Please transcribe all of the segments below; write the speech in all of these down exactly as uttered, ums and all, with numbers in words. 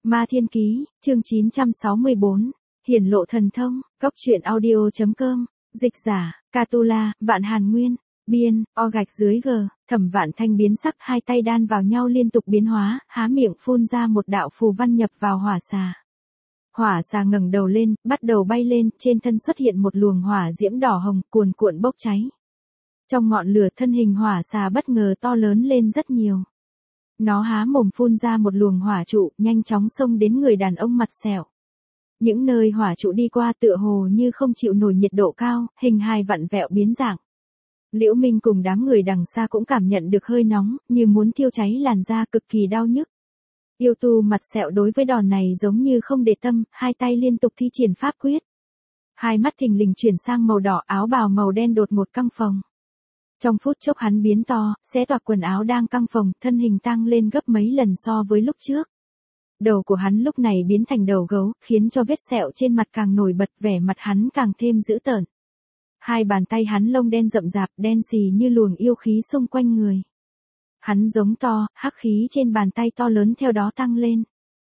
Ma Thiên Ký, chương chín trăm sáu mươi bốn, hiển lộ thần thông, góc truyện audio chấm com, dịch giả, Catula, Vạn Hàn Nguyên, biên, o gạch dưới g, Thẩm Vạn Thanh biến sắc, hai tay đan vào nhau liên tục biến hóa, há miệng phun ra một đạo phù văn nhập vào hỏa xà. Hỏa xà ngẩng đầu lên, bắt đầu bay lên, trên thân xuất hiện một luồng hỏa diễm đỏ hồng, cuồn cuộn bốc cháy. Trong ngọn lửa thân hình hỏa xà bất ngờ to lớn lên rất nhiều. Nó há mồm phun ra một luồng hỏa trụ, nhanh chóng xông đến người đàn ông mặt sẹo. Những nơi hỏa trụ đi qua tựa hồ như không chịu nổi nhiệt độ cao, hình hài vặn vẹo biến dạng. Liễu Minh cùng đám người đằng xa cũng cảm nhận được hơi nóng, như muốn thiêu cháy làn da, cực kỳ đau nhức. Yêu tu mặt sẹo đối với đòn này giống như không để tâm, hai tay liên tục thi triển pháp quyết. Hai mắt thình lình chuyển sang màu đỏ, áo bào màu đen đột ngột căng phồng. Trong phút chốc hắn biến to, xé toạc quần áo đang căng phồng, thân hình tăng lên gấp mấy lần so với lúc trước. Đầu của hắn lúc này biến thành đầu gấu, khiến cho vết sẹo trên mặt càng nổi bật, vẻ mặt hắn càng thêm dữ tợn. Hai bàn tay hắn lông đen rậm rạp, đen xì như luồng yêu khí xung quanh người. Hắn giống to, hắc khí trên bàn tay to lớn theo đó tăng lên.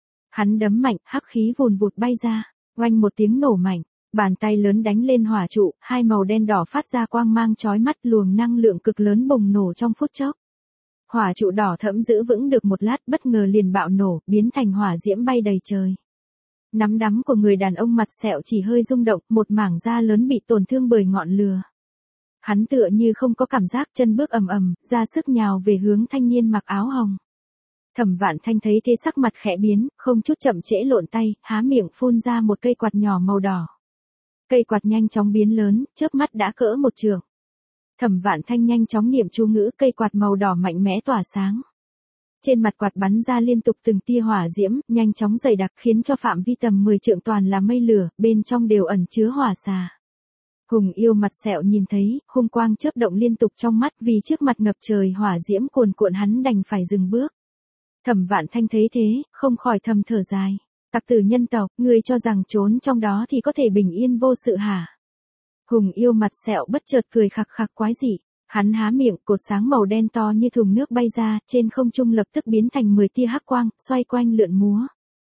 Hắn đấm mạnh, hắc khí vùn vụt bay ra, oanh một tiếng nổ mạnh. Bàn tay lớn đánh lên hỏa trụ, hai màu đen đỏ phát ra quang mang chói mắt, luồng năng lượng cực lớn bùng nổ trong phút chốc. Hỏa trụ đỏ thẫm giữ vững được một lát, bất ngờ liền bạo nổ, biến thành hỏa diễm bay đầy trời. Nắm đấm của người đàn ông mặt sẹo chỉ hơi rung động, một mảng da lớn bị tổn thương bởi ngọn lửa. Hắn tựa như không có cảm giác, chân bước ầm ầm, ra sức nhào về hướng thanh niên mặc áo hồng. Thẩm Vạn Thanh thấy thế sắc mặt khẽ biến, không chút chậm trễ lộn tay, há miệng phun ra một cây quạt nhỏ màu đỏ. Cây quạt nhanh chóng biến lớn, chớp mắt đã cỡ một trượng. Thẩm Vạn Thanh nhanh chóng niệm chú ngữ, cây quạt màu đỏ mạnh mẽ tỏa sáng. Trên mặt quạt bắn ra liên tục từng tia hỏa diễm, nhanh chóng dày đặc, khiến cho phạm vi tầm mười trượng toàn là mây lửa, bên trong đều ẩn chứa hỏa xà. Hùng yêu mặt sẹo nhìn thấy, hung quang chớp động liên tục trong mắt, vì trước mặt ngập trời hỏa diễm cuồn cuộn hắn đành phải dừng bước. Thẩm Vạn Thanh thấy thế, không khỏi thầm thở dài. Tặc tử nhân tộc, ngươi cho rằng trốn trong đó thì có thể bình yên vô sự hả? Hùng yêu mặt sẹo bất chợt cười khặc khặc quái dị. Hắn há miệng, cột sáng màu đen to như thùng nước bay ra, trên không trung lập tức biến thành mười tia hắc quang, xoay quanh lượn múa.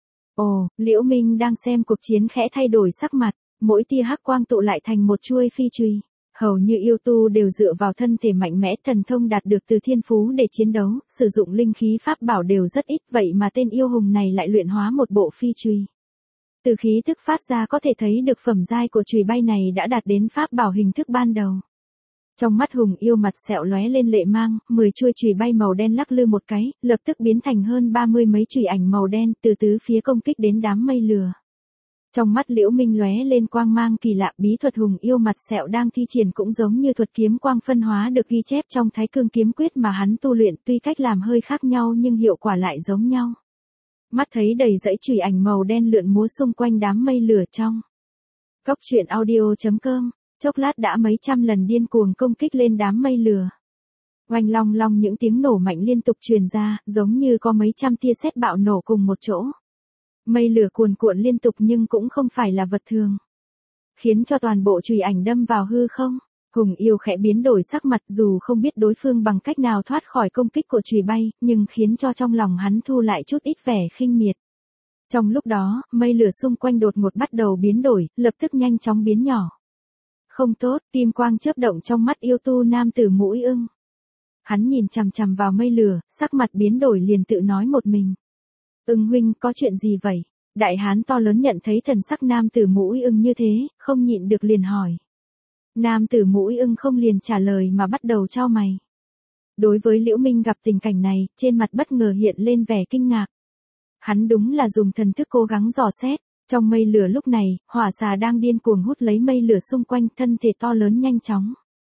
Ồ, Liễu Minh đang xem cuộc chiến khẽ thay đổi sắc mặt, mỗi tia hắc quang tụ lại thành một chuôi phi chùy. Hầu như yêu tu đều dựa vào thân thể mạnh mẽ, thần thông đạt được từ thiên phú để chiến đấu, sử dụng linh khí pháp bảo đều rất ít, vậy mà tên yêu hùng này lại luyện hóa một bộ phi chùy. Từ khí thức phát ra có thể thấy được phẩm giai của chùy bay này đã đạt đến pháp bảo hình thức ban đầu. Trong mắt hùng yêu mặt sẹo lóe lên lệ mang, mười chuôi chùy bay màu đen lắc lư một cái, lập tức biến thành hơn ba mươi mấy chùy ảnh màu đen, từ tứ phía công kích đến đám mây lửa. Trong mắt Liễu Minh lóe lên quang mang kỳ lạ, bí thuật hùng yêu mặt sẹo đang thi triển cũng giống như thuật kiếm quang phân hóa được ghi chép trong Thái Cương kiếm quyết mà hắn tu luyện, tuy cách làm hơi khác nhau nhưng hiệu quả lại giống nhau. Mắt thấy đầy dãy chùy ảnh màu đen lượn múa xung quanh đám mây lửa trong. Góc truyện audio chấm com, chốc lát đã mấy trăm lần điên cuồng công kích lên đám mây lửa. Oanh long long những tiếng nổ mạnh liên tục truyền ra, giống như có mấy trăm tia sét bạo nổ cùng một chỗ. Mây lửa cuồn cuộn liên tục nhưng cũng không phải là vật thường. Khiến cho toàn bộ chùy ảnh đâm vào hư không. Hùng yêu khẽ biến đổi sắc mặt, dù không biết đối phương bằng cách nào thoát khỏi công kích của chùy bay, nhưng khiến cho trong lòng hắn thu lại chút ít vẻ khinh miệt. Trong lúc đó, mây lửa xung quanh đột ngột bắt đầu biến đổi, lập tức nhanh chóng biến nhỏ. Không tốt, kim quang chớp động trong mắt yêu tu nam tử mũi ưng. Hắn nhìn chằm chằm vào mây lửa, sắc mặt biến đổi liền tự nói một mình. Ưng huynh, có chuyện gì vậy? Đại hán to lớn nhận thấy thần sắc nam tử mũi ưng như thế, không nhịn được liền hỏi. Nam tử mũi ưng không liền trả lời mà bắt đầu chau mày. Đối với Liễu Minh gặp tình cảnh này, trên mặt bất ngờ hiện lên vẻ kinh ngạc. Hắn đúng là dùng thần thức cố gắng dò xét, trong mây lửa lúc này, hỏa xà đang điên cuồng hút lấy mây lửa xung quanh, thân thể to lớn nhanh chóng.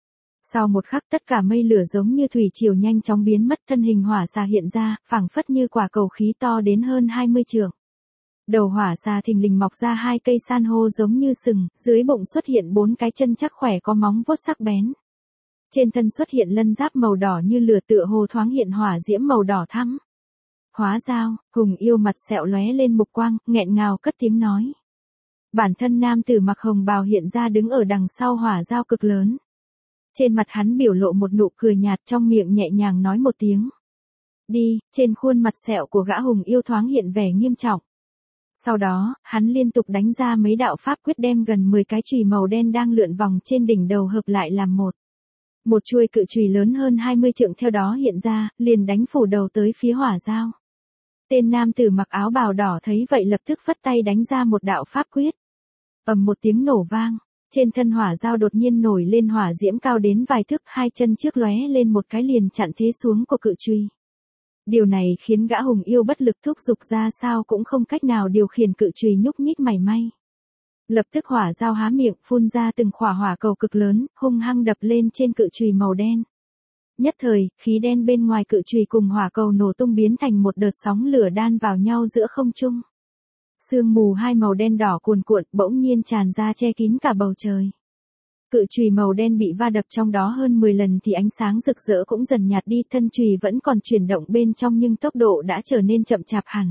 Sau một khắc tất cả mây lửa giống như thủy triều nhanh chóng biến mất, thân hình hỏa xà hiện ra, phảng phất như quả cầu khí to đến hơn hai mươi trượng. Đầu hỏa xà thình lình mọc ra hai cây san hô giống như sừng, dưới bụng xuất hiện bốn cái chân chắc khỏe có móng vuốt sắc bén. Trên thân xuất hiện lân giáp màu đỏ như lửa, tựa hồ thoáng hiện hỏa diễm màu đỏ thắm. Hóa dao, hùng yêu mặt sẹo lóe lên mục quang, nghẹn ngào cất tiếng nói. Bản thân nam tử mặc hồng bào hiện ra đứng ở đằng sau hỏa dao cực lớn. Trên mặt hắn biểu lộ một nụ cười nhạt, trong miệng nhẹ nhàng nói một tiếng. Đi, trên khuôn mặt sẹo của gã hùng yêu thoáng hiện vẻ nghiêm trọng. Sau đó, hắn liên tục đánh ra mấy đạo pháp quyết đem gần mười cái chùy màu đen đang lượn vòng trên đỉnh đầu hợp lại làm một. Một chuôi cự chùy lớn hơn hai mươi trượng theo đó hiện ra, liền đánh phủ đầu tới phía hỏa dao. Tên nam tử mặc áo bào đỏ thấy vậy lập tức phất tay đánh ra một đạo pháp quyết. Ầm một tiếng nổ vang, trên thân hỏa dao đột nhiên nổi lên hỏa diễm cao đến vài thước, hai chân trước lóe lên một cái liền chặn thế xuống của cự chùy. Điều này khiến gã hùng yêu bất lực thúc giục ra sao cũng không cách nào điều khiển cự chùy nhúc nhích mảy may. Lập tức hỏa dao há miệng phun ra từng khỏa hỏa cầu cực lớn, hung hăng đập lên trên cự chùy màu đen. Nhất thời, khí đen bên ngoài cự chùy cùng hỏa cầu nổ tung biến thành một đợt sóng lửa đan vào nhau giữa không trung. Sương mù hai màu đen đỏ cuồn cuộn bỗng nhiên tràn ra che kín cả bầu trời. Cự chùy màu đen bị va đập trong đó hơn mười lần thì ánh sáng rực rỡ cũng dần nhạt đi, thân chùy vẫn còn chuyển động bên trong nhưng tốc độ đã trở nên chậm chạp hẳn.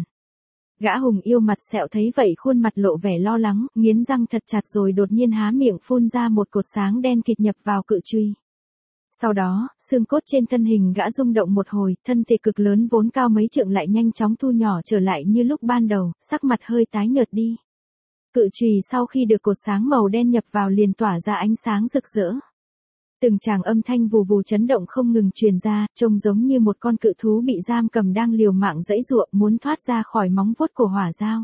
Gã hùng yêu mặt sẹo thấy vậy khuôn mặt lộ vẻ lo lắng, nghiến răng thật chặt rồi đột nhiên há miệng phun ra một cột sáng đen kịt nhập vào cự chùy. Sau đó, xương cốt trên thân hình gã rung động một hồi, thân thể cực lớn vốn cao mấy trượng lại nhanh chóng thu nhỏ trở lại như lúc ban đầu, sắc mặt hơi tái nhợt đi. Cự chùy sau khi được cột sáng màu đen nhập vào liền tỏa ra ánh sáng rực rỡ. Từng tràng âm thanh vù vù chấn động không ngừng truyền ra, trông giống như một con cự thú bị giam cầm đang liều mạng giãy giụa muốn thoát ra khỏi móng vuốt của hỏa dao.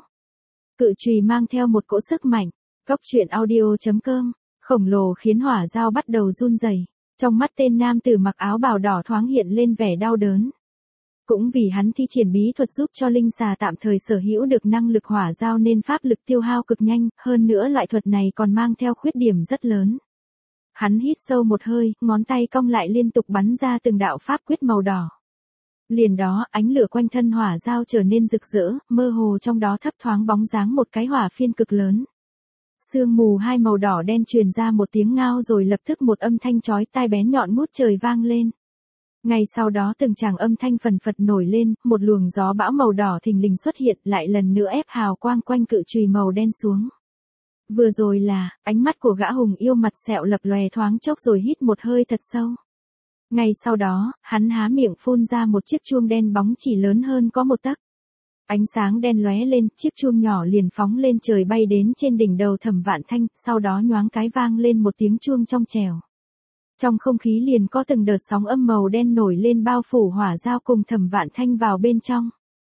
Cự chùy mang theo một cỗ sức mạnh. Cóc truyện audio chấm com, khổng lồ khiến hỏa dao bắt đầu run rẩy. Trong mắt tên nam tử mặc áo bào đỏ thoáng hiện lên vẻ đau đớn. Cũng vì hắn thi triển bí thuật giúp cho linh xà tạm thời sở hữu được năng lực hỏa dao nên pháp lực tiêu hao cực nhanh, hơn nữa loại thuật này còn mang theo khuyết điểm rất lớn. Hắn hít sâu một hơi, ngón tay cong lại liên tục bắn ra từng đạo pháp quyết màu đỏ. Liền đó, ánh lửa quanh thân hỏa dao trở nên rực rỡ, mơ hồ trong đó thấp thoáng bóng dáng một cái hỏa phiên cực lớn. Sương mù hai màu đỏ đen truyền ra một tiếng ngao rồi lập tức một âm thanh chói tai bén nhọn ngút trời vang lên. Ngay sau đó từng tràng âm thanh phần phật nổi lên, một luồng gió bão màu đỏ thình lình xuất hiện lại lần nữa ép hào quang quanh cự chùy màu đen xuống. Vừa rồi là, ánh mắt của gã hùng yêu mặt sẹo lập lòe thoáng chốc rồi hít một hơi thật sâu. Ngay sau đó, hắn há miệng phun ra một chiếc chuông đen bóng chỉ lớn hơn có một tấc. Ánh sáng đen lóe lên, chiếc chuông nhỏ liền phóng lên trời bay đến trên đỉnh đầu Thẩm Vạn Thanh, sau đó nhoáng cái vang lên một tiếng chuông trong trẻo. Trong không khí liền có từng đợt sóng âm màu đen nổi lên bao phủ hỏa dao cùng Thẩm Vạn Thanh vào bên trong.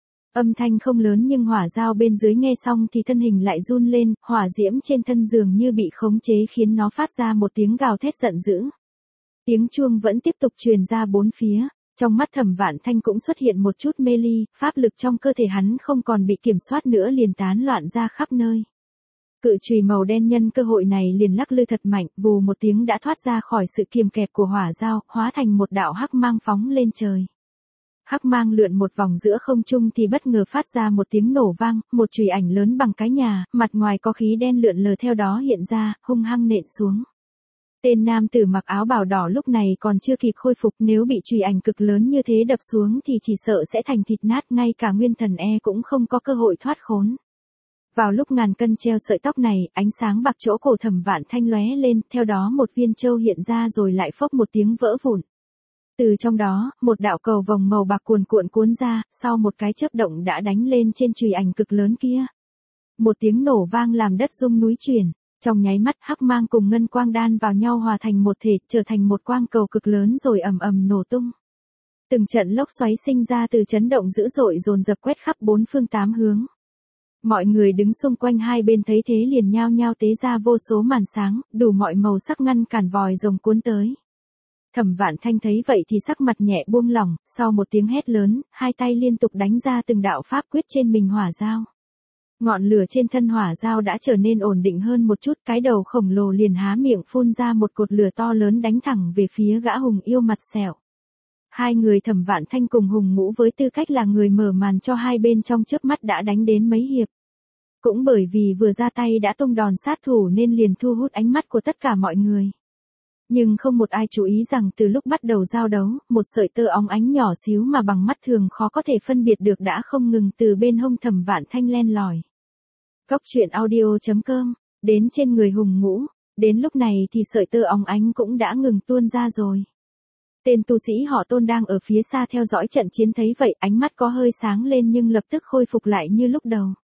Âm thanh không lớn nhưng hỏa dao bên dưới nghe xong thì thân hình lại run lên, hỏa diễm trên thân dường như bị khống chế khiến nó phát ra một tiếng gào thét giận dữ. Tiếng chuông vẫn tiếp tục truyền ra bốn phía. Trong mắt Thẩm Vạn Thanh cũng xuất hiện một chút mê ly, pháp lực trong cơ thể hắn không còn bị kiểm soát nữa liền tán loạn ra khắp nơi. Cự chùy màu đen nhân cơ hội này liền lắc lư thật mạnh, vù một tiếng đã thoát ra khỏi sự kiềm kẹp của hỏa dao, hóa thành một đạo hắc mang phóng lên trời. Hắc mang lượn một vòng giữa không trung thì bất ngờ phát ra một tiếng nổ vang, một chùy ảnh lớn bằng cái nhà, mặt ngoài có khí đen lượn lờ theo đó hiện ra, hung hăng nện xuống. Tên nam tử mặc áo bào đỏ lúc này còn chưa kịp khôi phục, nếu bị chùy ảnh cực lớn như thế đập xuống thì chỉ sợ sẽ thành thịt nát, ngay cả nguyên thần e cũng không có cơ hội thoát khốn. Vào lúc ngàn cân treo sợi tóc này, ánh sáng bạc chỗ cổ Thẩm Vạn Thanh lóe lên, theo đó một viên châu hiện ra rồi lại phốc một tiếng vỡ vụn. Từ trong đó, một đạo cầu vồng màu bạc cuồn cuộn cuốn ra, sau một cái chớp động đã đánh lên trên chùy ảnh cực lớn kia. Một tiếng nổ vang làm đất rung núi chuyển. Trong nháy mắt hắc mang cùng ngân quang đan vào nhau hòa thành một thể, trở thành một quang cầu cực lớn rồi ầm ầm nổ tung. Từng trận lốc xoáy sinh ra từ chấn động dữ dội dồn dập quét khắp bốn phương tám hướng. Mọi người đứng xung quanh hai bên thấy thế liền nhao nhao tế ra vô số màn sáng, đủ mọi màu sắc ngăn cản vòi rồng cuốn tới. Thẩm Vạn Thanh thấy vậy thì sắc mặt nhẹ buông lỏng, sau một tiếng hét lớn, hai tay liên tục đánh ra từng đạo pháp quyết trên mình hỏa dao. Ngọn lửa trên thân hỏa dao đã trở nên ổn định hơn một chút, cái đầu khổng lồ liền há miệng phun ra một cột lửa to lớn đánh thẳng về phía gã hùng yêu mặt sẹo. Hai người Thẩm Vạn Thanh cùng Hùng Ngũ với tư cách là người mở màn cho hai bên trong chớp mắt đã đánh đến mấy hiệp. Cũng bởi vì vừa ra tay đã tung đòn sát thủ nên liền thu hút ánh mắt của tất cả mọi người. Nhưng không một ai chú ý rằng từ lúc bắt đầu giao đấu, một sợi tơ óng ánh nhỏ xíu mà bằng mắt thường khó có thể phân biệt được đã không ngừng từ bên hông Thẩm Vạn Thanh len lỏi. Cóc truyện audio chấm com, đến trên người Hùng Ngũ, đến lúc này thì sợi tơ óng ánh cũng đã ngừng tuôn ra rồi. Tên tu sĩ họ Tôn đang ở phía xa theo dõi trận chiến thấy vậy, ánh mắt có hơi sáng lên nhưng lập tức khôi phục lại như lúc đầu.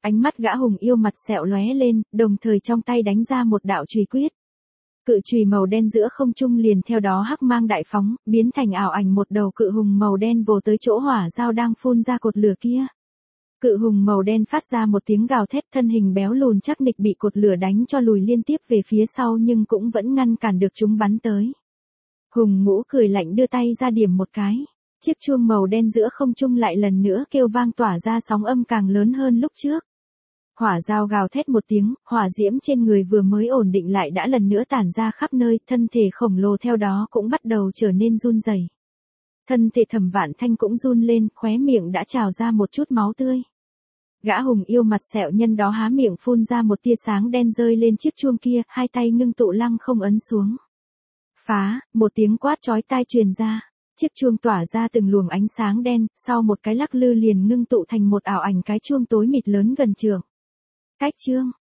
Ánh mắt gã hùng yêu mặt sẹo lóe lên, đồng thời trong tay đánh ra một đạo chùy quyết. Cự chùy màu đen giữa không trung liền theo đó hắc mang đại phóng, biến thành ảo ảnh một đầu cự hùng màu đen vồ tới chỗ hỏa dao đang phun ra cột lửa kia. Cự hùng màu đen phát ra một tiếng gào thét, thân hình béo lùn chắc nịch bị cột lửa đánh cho lùi liên tiếp về phía sau nhưng cũng vẫn ngăn cản được chúng bắn tới. Hùng Ngũ cười lạnh đưa tay ra điểm một cái. Chiếc chuông màu đen giữa không trung lại lần nữa kêu vang tỏa ra sóng âm càng lớn hơn lúc trước. Hỏa dao gào thét một tiếng, hỏa diễm trên người vừa mới ổn định lại đã lần nữa tản ra khắp nơi, thân thể khổng lồ theo đó cũng bắt đầu trở nên run rẩy. Thân thể Thẩm Vạn Thanh cũng run lên, khóe miệng đã trào ra một chút máu tươi. Gã hùng yêu mặt sẹo nhân đó há miệng phun ra một tia sáng đen rơi lên chiếc chuông kia, hai tay ngưng tụ lăng không ấn xuống. Phá, một tiếng quát chói tai truyền ra. Chiếc chuông tỏa ra từng luồng ánh sáng đen, sau một cái lắc lư liền ngưng tụ thành một ảo ảnh cái chuông tối mịt lớn gần trượng. Cách chương